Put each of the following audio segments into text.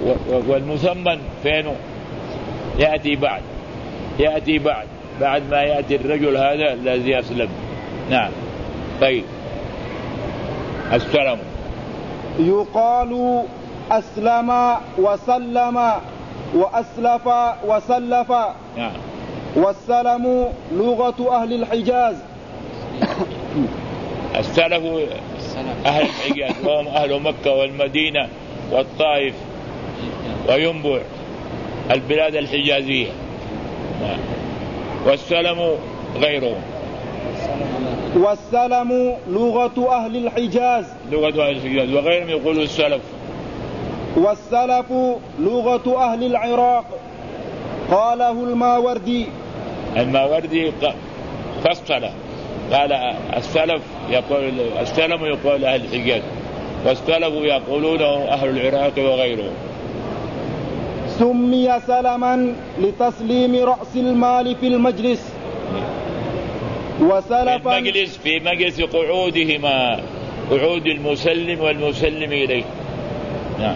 والمثمن فينه يأتي بعد ما يأتي الرجل هذا الذي أسلم. نعم. طيب السلام يقال أسلم وسلم وأسلف وسلف. نعم. والسلم لغة أهل الحجاز. السلف أهل الحجاز وهم أهل مكة والمدينة والطائف وينبع البلاد الحجازية. نعم. والسلم غيره. والسلم لغة أهل الحجاز. وغيرهم يقولوا السلف. والسلف لغة أهل العراق. قاله الماوردي فصل قال السلف السلم يقول أهل الحجاز، والسلف يقولونه أهل العراق وغيرهم. سمي سلما لتسليم رأس المال في المجلس، وسلفا في مجلس قعودهما، قعود المسلم والمسلم إليه. نعم.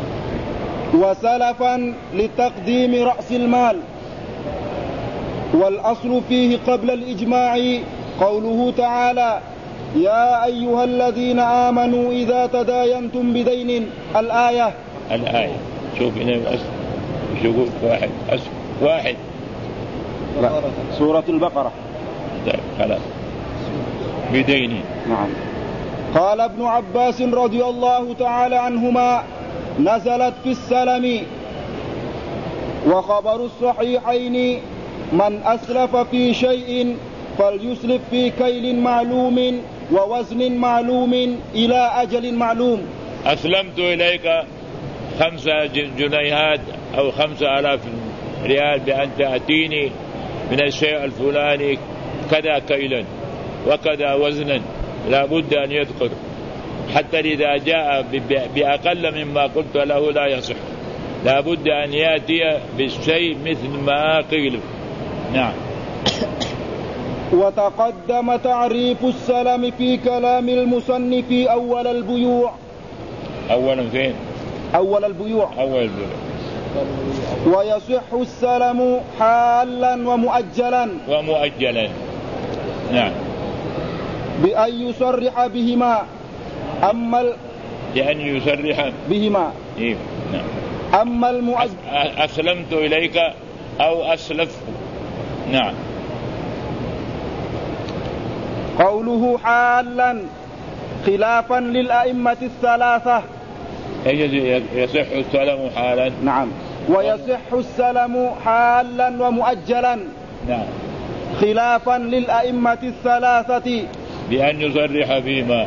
وسلفا لتقديم رأس المال. والأصل فيه قبل الإجماع قوله تعالى: يا أيها الذين آمنوا إذا تداينتم بدين. الآية. شوف هنا يقول واحد سورة البقرة. خلاص بدين. نعم. قال ابن عباس رضي الله تعالى عنهما: نزلت في السلم. وخبر الصحيحين: من أسلف في شيء فليسلف في كيل معلوم ووزن معلوم إلى أجل معلوم. أسلمت إليك 5 جنيهات أو 5000 ريال بأن تأتيني من الشيء الفلاني كذا كيلا وكذا وزنا، لا بد أن يذكر، حتى إذا جاء بأقل مما قلت له لا يصح، لا بد أن يأتي بالشيء مثل ما قيل. نعم. وتقدم تعريف السلم في كلام المصنف أول البيوع. أولا فين؟ أول البيوع. ويصح السلم حالا ومؤجلا. نعم. بأن يصرح بهما. بأن يصرح بهما. إيه؟ نعم. أما أسلمت إليك أو أسلف. نعم. قوله حالا خلافا للأئمة الثلاثة. يصح السلم حالا. نعم. ويصح السلم حالا ومؤجلا. نعم. خلافا للأئمة الثلاثة. بأن يصرح بهما.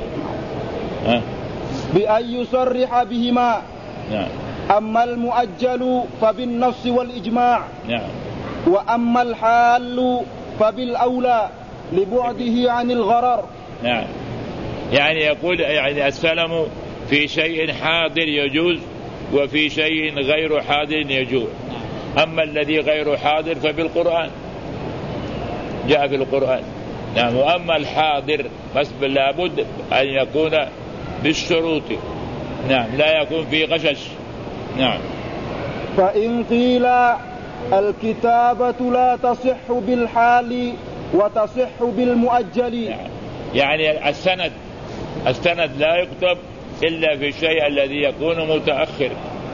بأن يصرح بهما. نعم. أما المؤجل فبالنص والإجماع. نعم. وأما الحال فبالأولى لبعده عن الغرر. نعم. يعني يقول السلم في شيء حاضر يجوز، وفي شيء غير حاضر يجوز. أما الذي غير حاضر فبالقرآن، جاء في القرآن. نعم. وأما الحاضر بس لابد أن يكون بالشروط. نعم. لا يكون في غشش. نعم. فإن قيل الكتابة لا تصح بالحال وتصح بالمؤجل. يعني السند لا يكتب إلا في الشيء الذي يكون متأخر،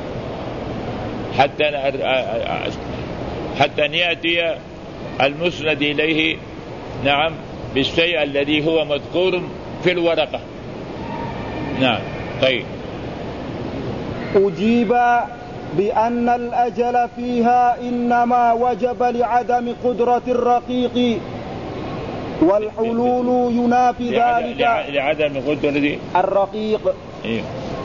حتى يأتي المسند إليه. نعم. بالشيء الذي هو مذكور في الورقة. نعم. طيب. أجيب بأن الأجل فيها إنما وجب لعدم قدرة الرقيق، والحلول ينافي ذلك. لعدم قدرة الرقيق. إيه.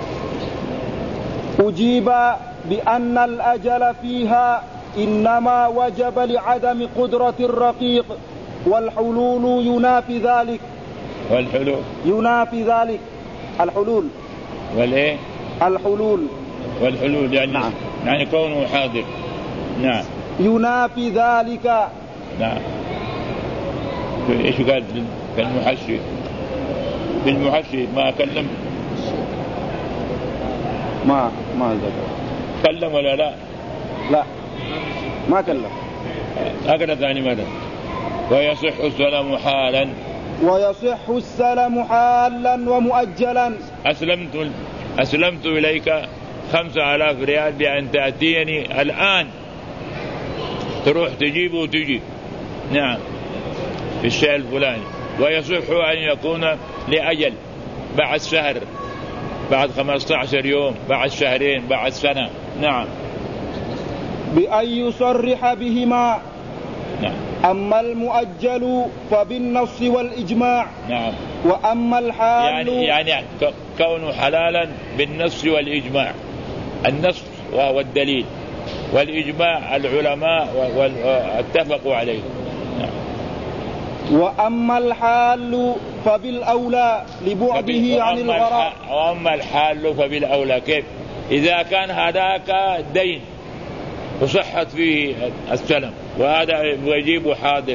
أجيب بأن الأجل فيها إنما وجب لعدم قدرة الرقيق، والحلول ينافي ذلك. والحلول ينافي ذلك. الحلول. والإيه؟ الحلول. والحلول يعني. نعم. يعني كونه حاضر. نعم. ينافي ذلك. نعم. ايش قال في المحشي؟ في المحشي ما كلم ما ذكر. كلم ولا لا؟ لا ما كلم. أقرأ ثاني مرة. ويصح السلام حالا. ويصح السلام حالا ومؤجلا. أسلمت إليك 5000 ريال بأن تأتيني الآن، تروح تجيب وتجي. نعم في الشيء الفلاني. ويصح أن يكون لأجل، بعد شهر، بعد 15 يوم، بعد شهرين، بعد سنة. نعم. بأن يصرح بهما. نعم. أما المؤجل فبالنص والإجماع. نعم. وأما الحال يعني كونه حلالا بالنص والإجماع. النص وهو الدليل، والإجماع العلماء اتفقوا عليه. نعم. وأما الحال فبالأولى لبعده عن الغرض. وأما الحال فبالأولى. كيف؟ إذا كان هذاك دين وصحت فيه السلم، وهذا يجيب حاضر،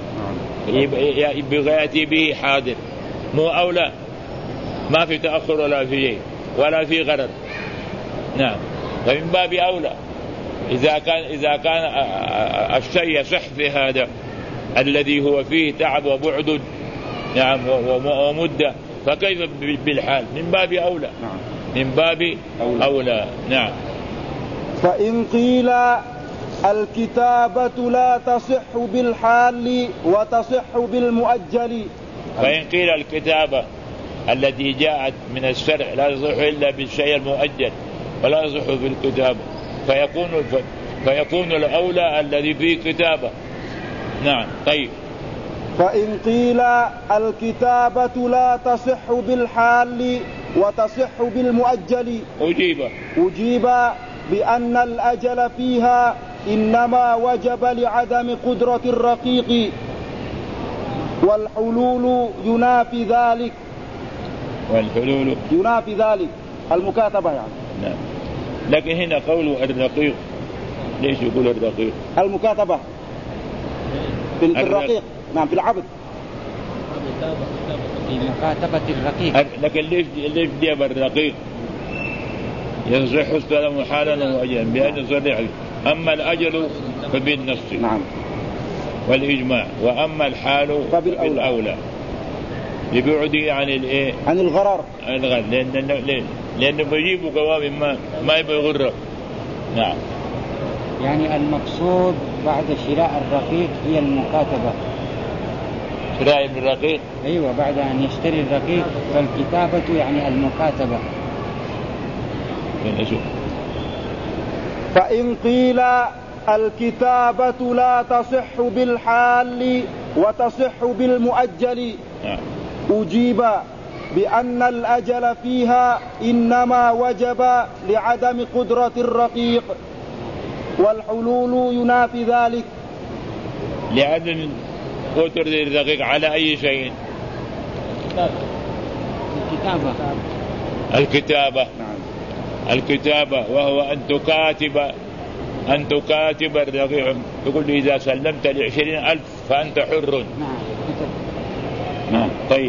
يأتي به حاضر، مو أولى، ما في تأخر ولا في شيء ولا في غرر. نعم. فمن باب أولى إذا كان الشيء يصح في هذا الذي هو فيه تعب وبعد، نعم، ومدة، فكيف بالحال؟ من باب أولى. نعم. من باب أولى. نعم. فإن قيل الكتابة لا تصح بالحال وتصح بالمؤجل. فإن قيل الكتابة التي جاءت من الشرع لا تصح إلا بالشيء المؤجل ولا تصح بالكتابة، فيكون الأولى الذي فيه كتابة. نعم. طيب. فإن قيل الكتابة لا تصح بالحال وتصح بالمؤجل أجيب بأن الأجل فيها إنما وجب لعدم قدرة الرقيق، والحلول ينافي ذلك. والحلول ينافي ذلك المكاتبة يعني. نعم. لكن هنا قول الرقيق، ليش يقول الرقيق؟ المكاتبة في الرقيق. نعم، في العبد، في مكاتبة الرقيق. لكن ليش جاب الرقيق؟ يصح السلام حالا وأجلا بأن يصرح. أما الأجل فبالنص. نعم. والإجماع. وأما الحال فبالأولى لبعده عن الغرر. لأنه بيجيبوا قوام ما يبغى يغرر. نعم. يعني المقصود بعد شراء الرقيق هي المكاتبة. شراء الرقيق؟ أيوة، بعد أن يشتري الرقيق فالكتابة يعني المكاتبة. فإن قيل الكتابة لا تصح بالحال وتصح بالمؤجل أجيب بأن الأجل فيها إنما وجب لعدم قدرة الرقيق، والحلول ينافي ذلك. لعدم قدرة الرقيق على أي شيء؟ الكتابة. الكتابة وهو أن تكاتب الرقيق. يقول لي إذا سلمت ل20,000 فأنت حر. نعم. طيب.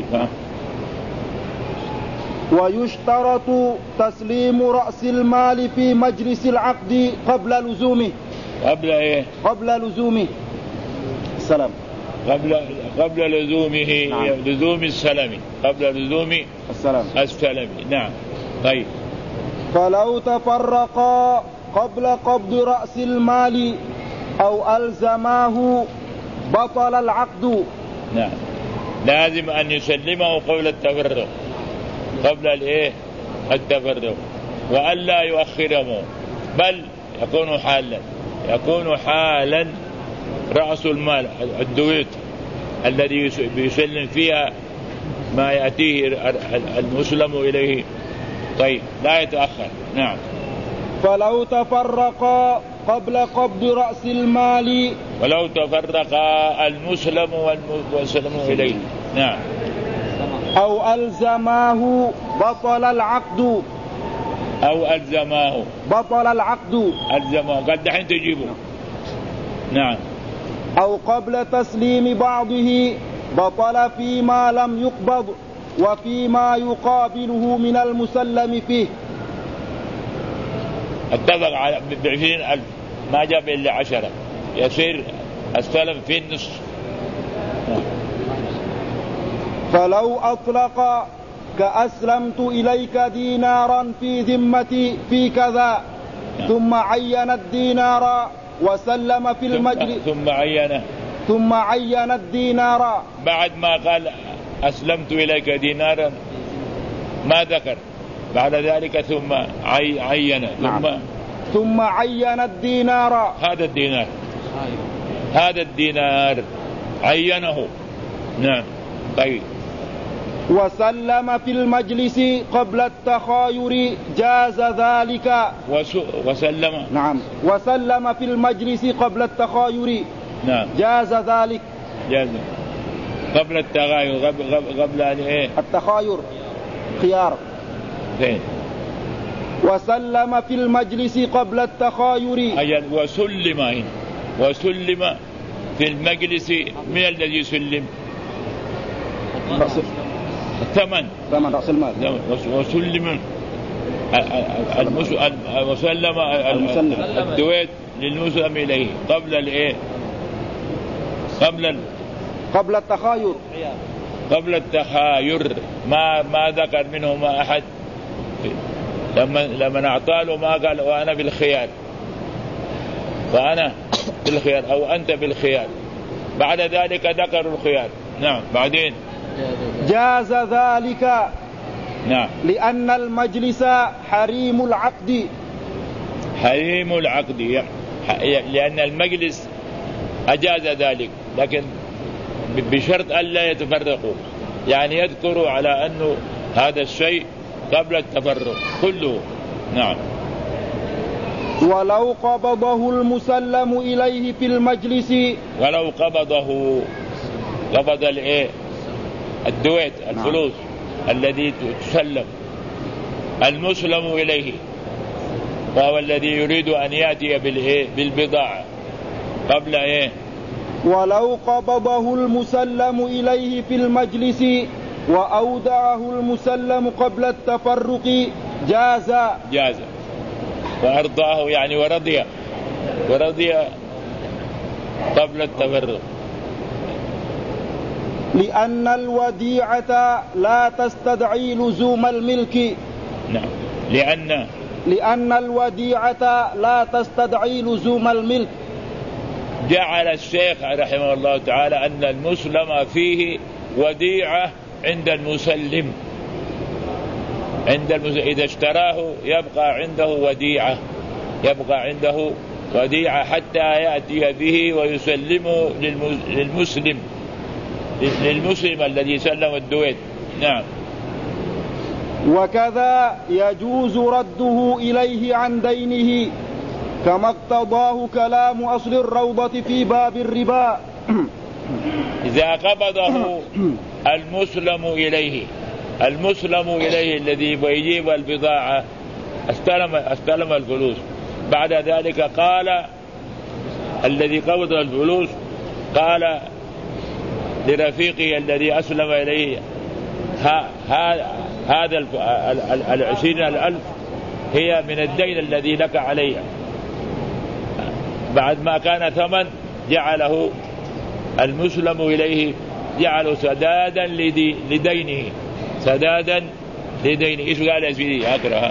ويشترط تسليم رأس المال في مجلس العقد قبل لزومه. قبل إيه؟ قبل لزومه السلام. قبل لزومه. نعم. لزوم السلام قبل لزوم السلام. نعم. طيب. فلو تفرقا قبل قبض رأس المال أو ألزماه بطل العقد. نعم. لازم أن يسلمه قبل التفرق، قبل التفرق، وألا يؤخره، بل يكون حالا رأس المال الدويت الذي بيسلم فيها ما يأتيه المسلم إليه. طيب، لا يتأخر. نعم. فلو تفرقا قبل قبض رأس المال. ولو تفرقا المسلم والمسلم إليه. نعم. أو ألزماه بطل العقد. بطل العقد. ألزماه قد دحين تجيبه. نعم. أو قبل تسليم بعضه بطل فيما لم يقبض وفيما يقابله من المسلم فيه. اتفق على ب20,000 ما جاب إلا 10 يصير السلم في النصف. فلو أطلق كأسلمت إليك دينارا في ذمتي في كذا ثم عين الدينار وسلم في المجلس ثم عين الدينار بعد ما قال أسلمت إليك دينارا ما ذكر بعد ذلك ثم عين ثم عين الدينار هذا الدينار عينه. نعم. طيب. وسلم في المجلس قبل التخاير جاز ذلك. وسلم. نعم. وسلم في المجلس قبل التخاير. نعم. جاز ذلك. جاز قبل التخاير قبل أن إيه؟ التخاير خيار. زين. وسلم في المجلس قبل التخاير. أي وسلم في المجلس. من الذي يسلم؟ ثمن رأس المال. وسلم وسلم الدويت للمسلم إليه قبل الإيه؟ قبل التخاير. قبل التخاير ما ذكر منهما أحد. لما أعطاله ما قال وأنا بالخيار أو أنت بالخيار. بعد ذلك ذكر الخيار. نعم. بعدين جاز ذلك. نعم. لأن المجلس حريم العقد. لأن المجلس أجاز ذلك لكن بشرط ألا يتفرقوا، يعني يذكروا على أنه هذا الشيء قبل التفرق كله. نعم. ولو قبضه المسلم إليه في المجلس. ولو قبض الإيه؟ الدويت الفلوس الذي تسلم المسلم إليه وهو الذي يريد أن يأتي بالبضاعة قبل إيه؟ ولو قبضه المسلم إليه في المجلس وأودعه المسلم قبل التفرق جاز. وأرضاه يعني ورضي قبل التفرق. لأن الوديعة لا تستدعي لزوم الملك. نعم. لأن الوديعة لا تستدعي لزوم الملك. جعل الشيخ رحمه الله تعالى أن المسلم فيه وديعة عند المسلم. إذا اشتراه يبقى عنده وديعة حتى يأتي به ويسلمه للمسلم الذي سلم الدويت. نعم. وكذا يجوز رده إليه عن دينه كما اقتضاه كلام أصل الروضة في باب الربا. إذا قبضه المسلم إليه الذي يجيب البضاعة استلم الفلوس. بعد ذلك قال الذي قبض الفلوس قال لرفيقه الذي أسلم إليه هذا 20,000 هي من الدين الذي لك علي. بعد ما كان ثمن جعله المسلم إليه سدادا لدينه. إيش قال يا سيدي؟ أقرأها.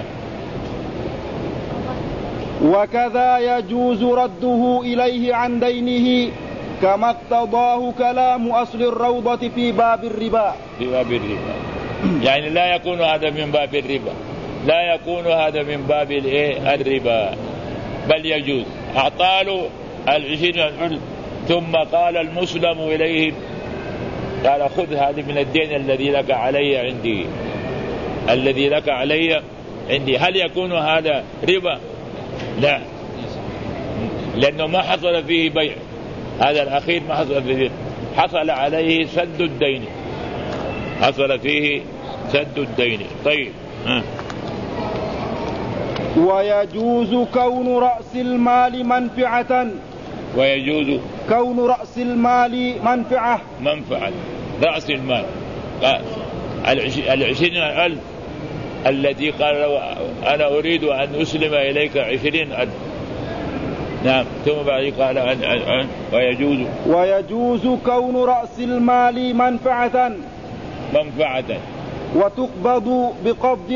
وكذا يجوز رده إليه عن دينه كما اقتضاه كلام أصل الروضة في باب الربا. يعني لا يكون هذا من باب الربا، لا يكون هذا من باب الربا، بل يجوز. أعطاله 20,000 ثم قال المسلم إليه قال خذ هذه من الدين الذي لك عندي. هل يكون هذا ربا؟ لا، لأنه ما حصل فيه بيع. هذا الأخير ما حصل فيه بيع، حصل عليه سد الدين. طيب. ويجوز كون رأس المال منفعة. رأس المال 20,000 الذي قال له أنا أريد أن أسلم إليك 20,000. نعم. ثم بعد قال ويجوز كون رأس المال منفعة وتقبض بقبض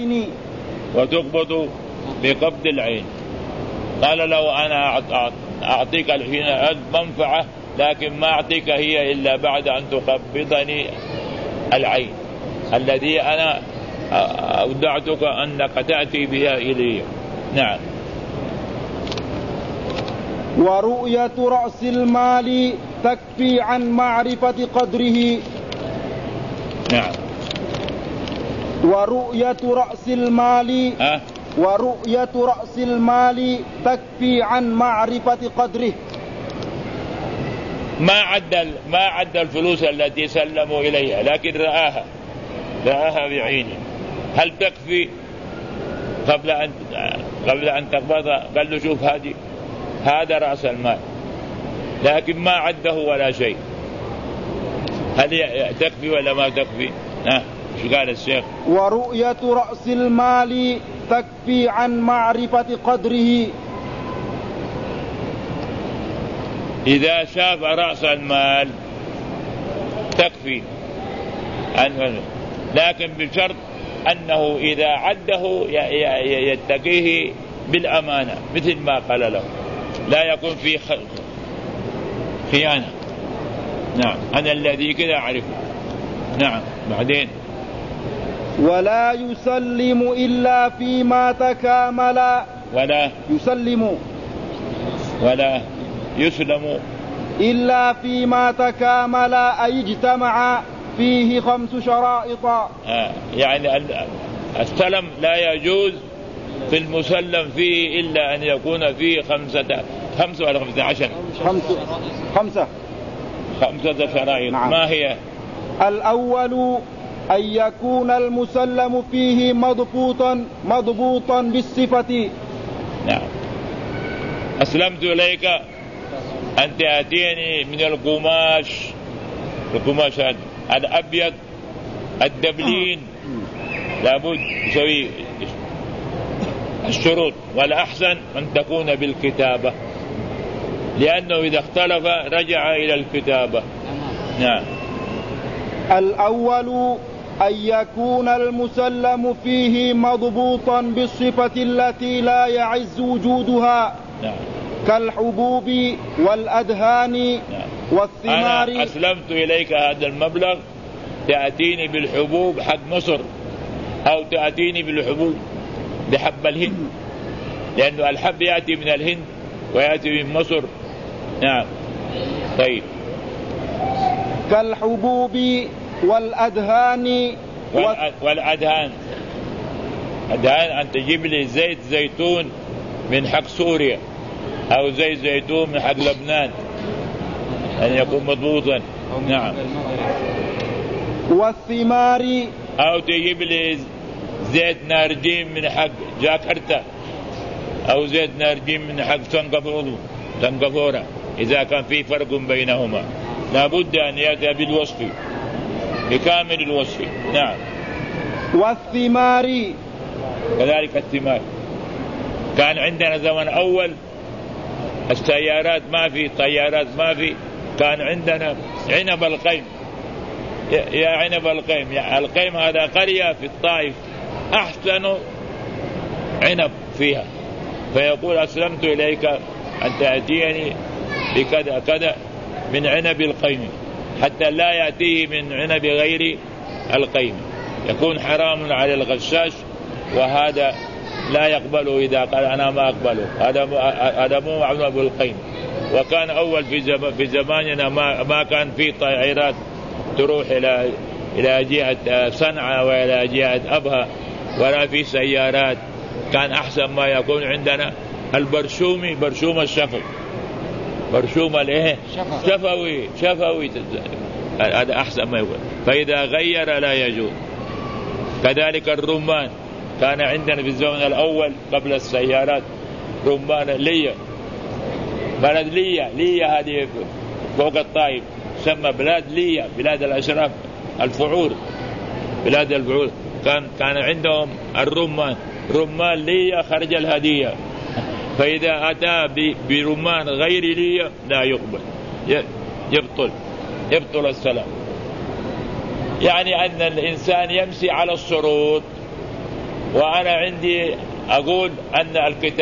العين. قال له أنا أعطيك 20,000 منفعة، لكن ما أعطيك هي إلا بعد أن تقبضني العين الذي أنا أودعتك أنك تأتي بها إلي. نعم. ورؤية رأس المال تكفي عن معرفة قدره. نعم. ورؤية رأس المال تكفي عن معرفة قدره. ما عد الفلوس التي سلموا إليها، لكن رآها بعينه. هل تكفي قبل أن تقبضها؟ قال له شوف هذا رأس المال، لكن ما عده ولا شيء. هل تكفي ولا ما تكفي؟ شو قال الشيخ؟ ورؤية رأس المال تكفي عن معرفة قدره. إذا شاف رأس المال تكفي، لكن بشرط أنه إذا عده يتقيه بالأمانة، مثل ما قال له، لا يكون في خيانة. نعم. أنا الذي كذا أعرفه. نعم. بعدين ولا يسلم إلا فيما تكامل. ولا يسلم إلا فيما تكامل، أي اجتمع فيه 5 شرائط. يعني السلم لا يجوز في المسلم فيه إلا أن يكون فيه 5 ولا 15 5 شرائط. نعم. ما هي؟ الأول أن يكون المسلم فيه مضبوطا بالصفة. نعم. أسلمت إليك أن تأتيني من القماش الأبيض الدبلين، لابد يسوي الشروط، والأحسن أن تكون بالكتابة، لأنه إذا اختلف رجع إلى الكتابة. نعم. الأول أن يكون المسلم فيه مضبوطا بالصفة التي لا يعز وجودها. نعم. كالحبوب والأدهان. نعم. والثمار. أنا أسلمت إليك هذا المبلغ، تأتيني بالحبوب حق مصر، أو تأتيني بالحبوب بحب الهند، لأنه الحب يأتي من الهند ويأتي من مصر. نعم. طيب. كالحبوب والأدهان. والأدهان أن تجيب لي زيت زيتون من حق سوريا، أو زيت زيتون من حق لبنان، أن يكون مضبوطا. نعم. والثمار، أو تجيب لي زيت نارجين من حق جاكرتا، أو زيت نارجين من حق سنغافورة، إذا كان في فرق بينهما لابد أن يأتي بالوصف، بكامل الوصف. نعم. والثمار كذلك الثمار. كان عندنا زمن أول السيارات ما في، طيارات ما في، كان عندنا عنب القيم. يا عنب القيم، القيم هذا قرية في الطائف أحسن عنب فيها، فيقول أسلمت إليك أن تأتيني بكذا كذا من عنب القيم، حتى لا يأتيه من عنب غير القيم، يكون حرام على الغشاش، وهذا لا يقبله إذا قال أنا ما أقبله. هذا مو عنب القيم. وكان أول في زماننا ما كان في طائرات تروح إلى جهة صنعاء وإلى جهة أبها، ولا في سيارات. كان أحسن ما يكون عندنا البرشومي، برشوم الشفوي، برشوم الايه شفوي، هذا أحسن ما يكون. فإذا غير لا يجوز. كذلك الرمان، كان عندنا في الزمن الأول قبل السيارات رمان ليا، بلد ليا هذه فوق الطائف، سمى بلاد ليا، بلاد الأشراف، الفعول، بلاد الفعول. كان عندهم رمان لي خرج الهدية، فإذا أتى برمان غير لي لا يقبل، يبطل السلام. يعني أن الإنسان يمشي على الشروط. وأنا عندي أقول أن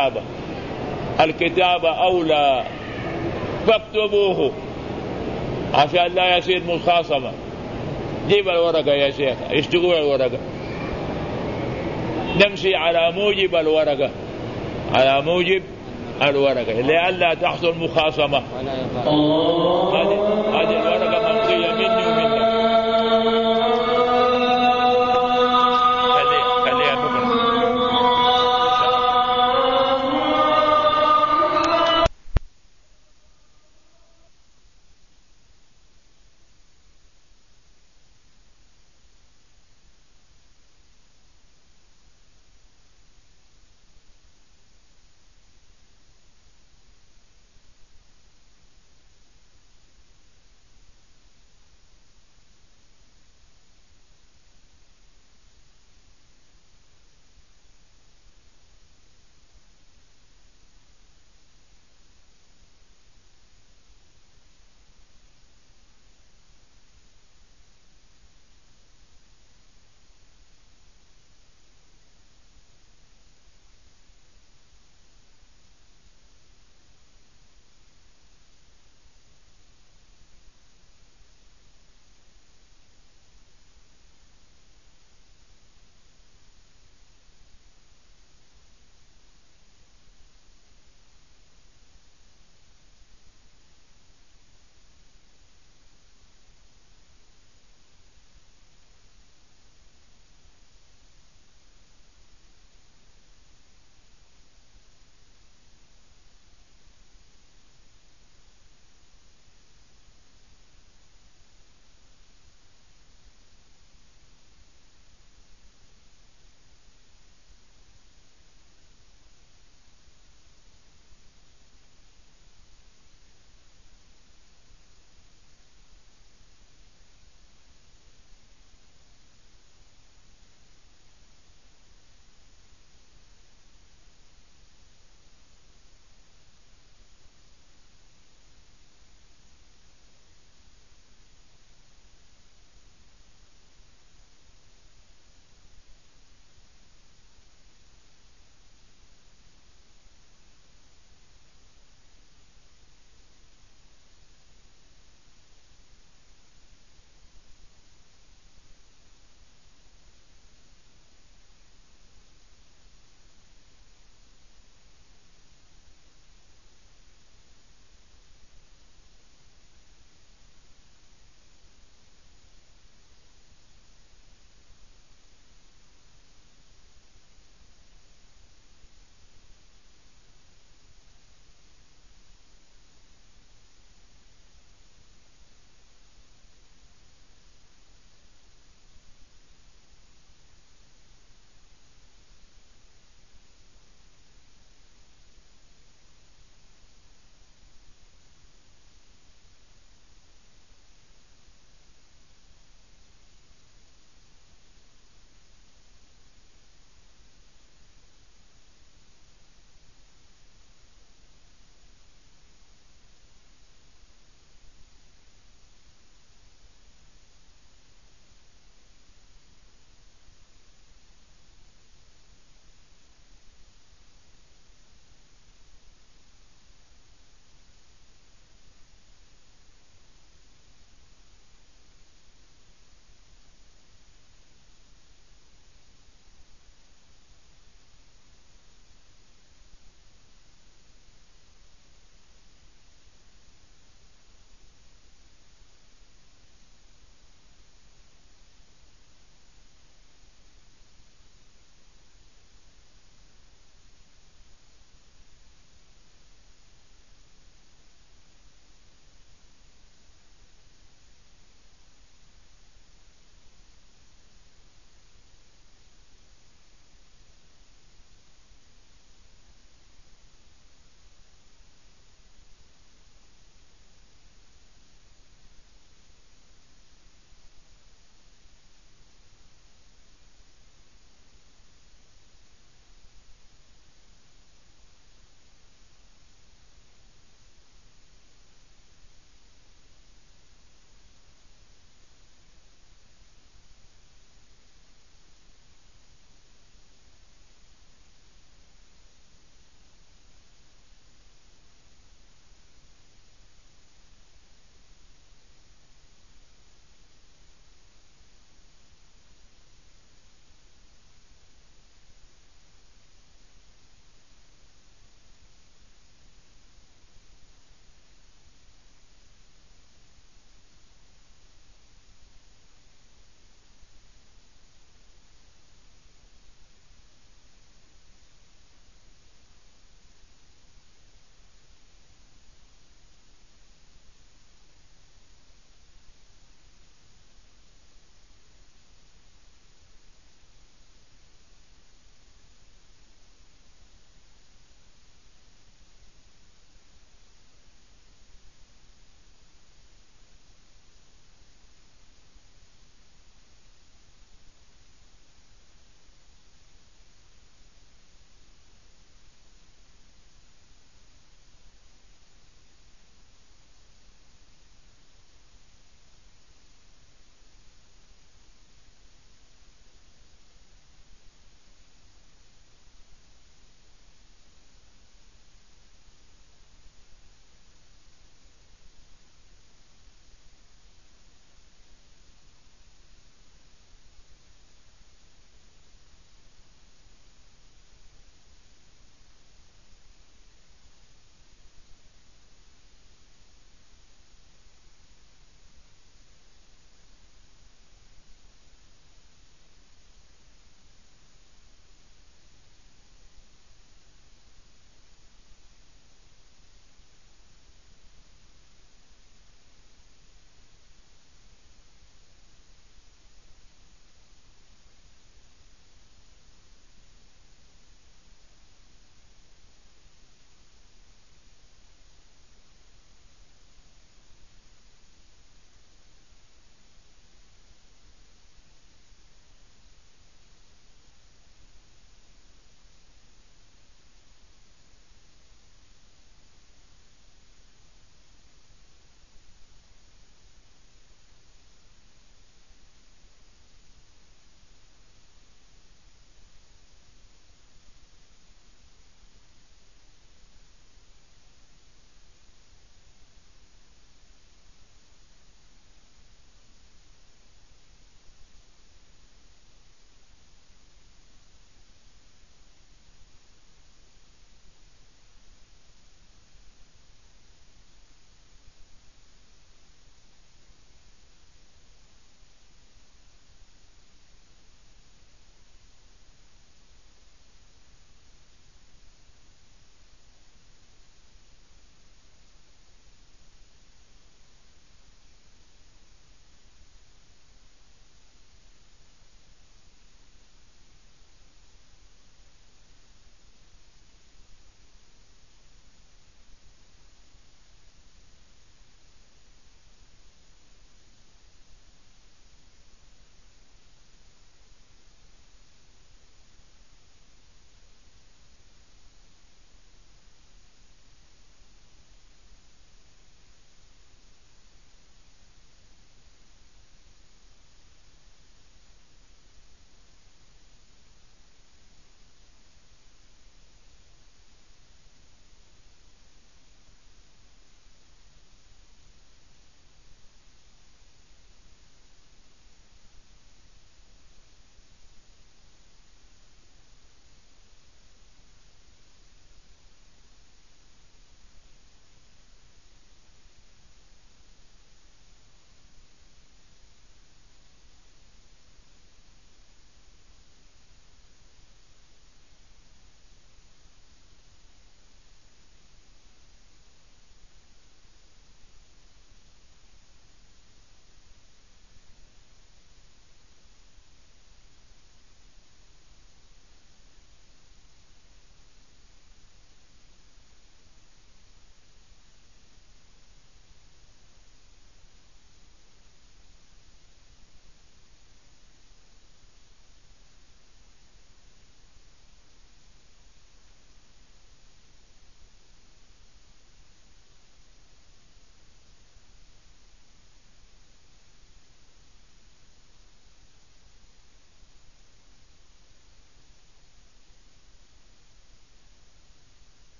الكتابة أولى، فاكتبوه عشان لا يصير مخاصمة. جيب الورقة يا شيخ، اشتغل الورقة، نمشي على موجب الورقة، لئلا تحصل مخاصمة. هذه الورقة